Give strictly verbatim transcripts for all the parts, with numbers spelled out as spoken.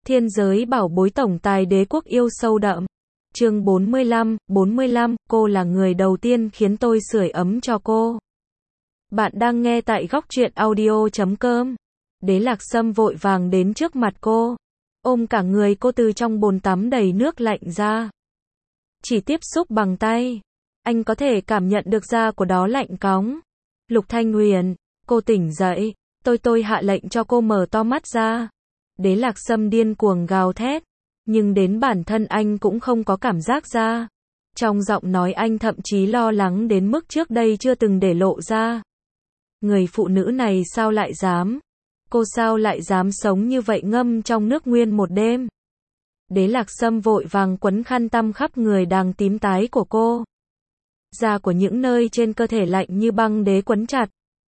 Thiên giới bảo bối tổng tài đế quốc yêu sâu đậm. Chương bốn mươi lăm, bốn mươi lăm, cô là người đầu tiên khiến tôi sưởi ấm cho cô. Bạn đang nghe tại góc truyện audio chấm com. Đế Lạc Sâm vội vàng đến trước mặt cô, ôm cả người cô từ trong bồn tắm đầy nước lạnh ra. Chỉ tiếp xúc bằng tay, anh có thể cảm nhận được da của đó lạnh cóng. Lục Thanh Huyền, cô tỉnh dậy, tôi tôi hạ lệnh cho cô mở to mắt ra. Đế Lạc Sâm điên cuồng gào thét, nhưng đến bản thân anh cũng không có cảm giác ra. Trong giọng nói anh thậm chí lo lắng đến mức trước đây chưa từng để lộ ra. Người phụ nữ này sao lại dám? Cô sao lại dám sống như vậy ngâm trong nước nguyên một đêm? Đế Lạc Sâm vội vàng quấn khăn tăm khắp người đang tím tái của cô. Da của những nơi trên cơ thể lạnh như băng đế quấn chặt.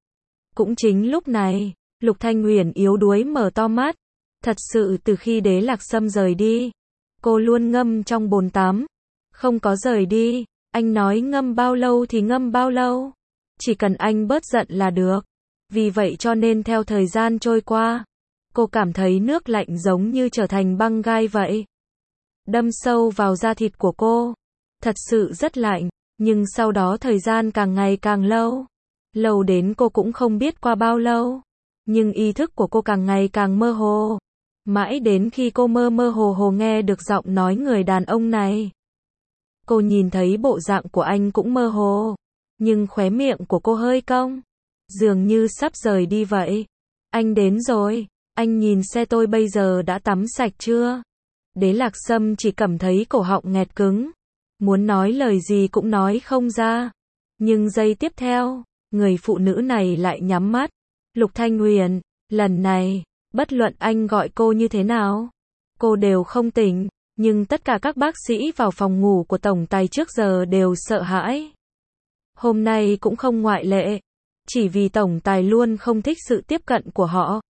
Cũng chính lúc này, Lục Thanh Huyền yếu đuối mở to mắt. Thật sự từ khi Đế Lạc Sâm rời đi, cô luôn ngâm trong bồn tắm, không có rời đi. Anh nói ngâm bao lâu thì ngâm bao lâu, chỉ cần anh bớt giận là được. Vì vậy cho nên theo thời gian trôi qua, cô cảm thấy nước lạnh giống như trở thành băng gai vậy, đâm sâu vào da thịt của cô. Thật sự rất lạnh, nhưng sau đó thời gian càng ngày càng lâu, lâu đến cô cũng không biết qua bao lâu, nhưng ý thức của cô càng ngày càng mơ hồ. Mãi đến khi cô mơ mơ hồ hồ nghe được giọng nói người đàn ông này. Cô nhìn thấy bộ dạng của anh cũng mơ hồ, nhưng khóe miệng của cô hơi cong, dường như sắp rời đi vậy. Anh đến rồi, anh nhìn xe tôi bây giờ đã tắm sạch chưa? Đế Lạc Sâm chỉ cảm thấy cổ họng nghẹt cứng, muốn nói lời gì cũng nói không ra. Nhưng giây tiếp theo, người phụ nữ này lại nhắm mắt. Lục Thanh Huyền, lần này, bất luận anh gọi cô như thế nào, cô đều không tỉnh, nhưng tất cả các bác sĩ vào phòng ngủ của tổng tài trước giờ đều sợ hãi. Hôm nay cũng không ngoại lệ, chỉ vì tổng tài luôn không thích sự tiếp cận của họ.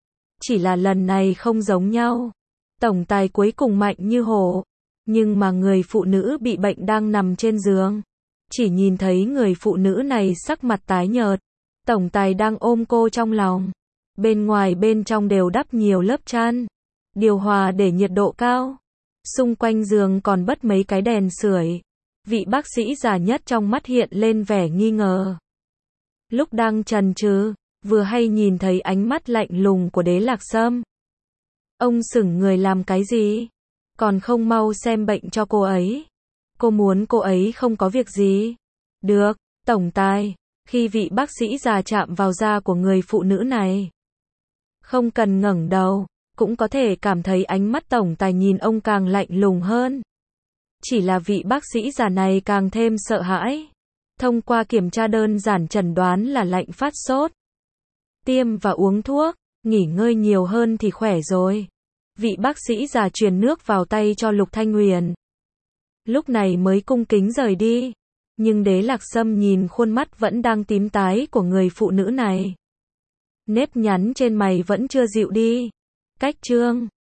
Chỉ là lần này không giống nhau. Tổng tài cuối cùng mạnh như hổ, nhưng mà người phụ nữ bị bệnh đang nằm trên giường. Chỉ nhìn thấy người phụ nữ này sắc mặt tái nhợt, tổng tài đang ôm cô trong lòng. Bên ngoài bên trong đều đắp nhiều lớp chăn, điều hòa để nhiệt độ cao. Xung quanh giường còn bật mấy cái đèn sưởi. Vị bác sĩ già nhất trong mắt hiện lên vẻ nghi ngờ. Lúc đang chần chừ, vừa hay nhìn thấy ánh mắt lạnh lùng của Đế Lạc Sâm. Ông sững người làm cái gì? Còn không mau xem bệnh cho cô ấy. Cô muốn cô ấy không có việc gì. Được, tổng tài. Khi vị bác sĩ già chạm vào da của người phụ nữ này, không cần ngẩng đầu, cũng có thể cảm thấy ánh mắt tổng tài nhìn ông càng lạnh lùng hơn. Chỉ là vị bác sĩ già này càng thêm sợ hãi. Thông qua kiểm tra đơn giản chẩn đoán là lạnh phát sốt. Tiêm và uống thuốc, nghỉ ngơi nhiều hơn thì khỏe rồi. Vị bác sĩ già truyền nước vào tay cho Lục Thanh Huyền. Lúc này mới cung kính rời đi. Nhưng Đế Lạc Sâm nhìn khuôn mắt vẫn đang tím tái của người phụ nữ này. Nếp nhăn trên mày vẫn chưa dịu đi. Cách chương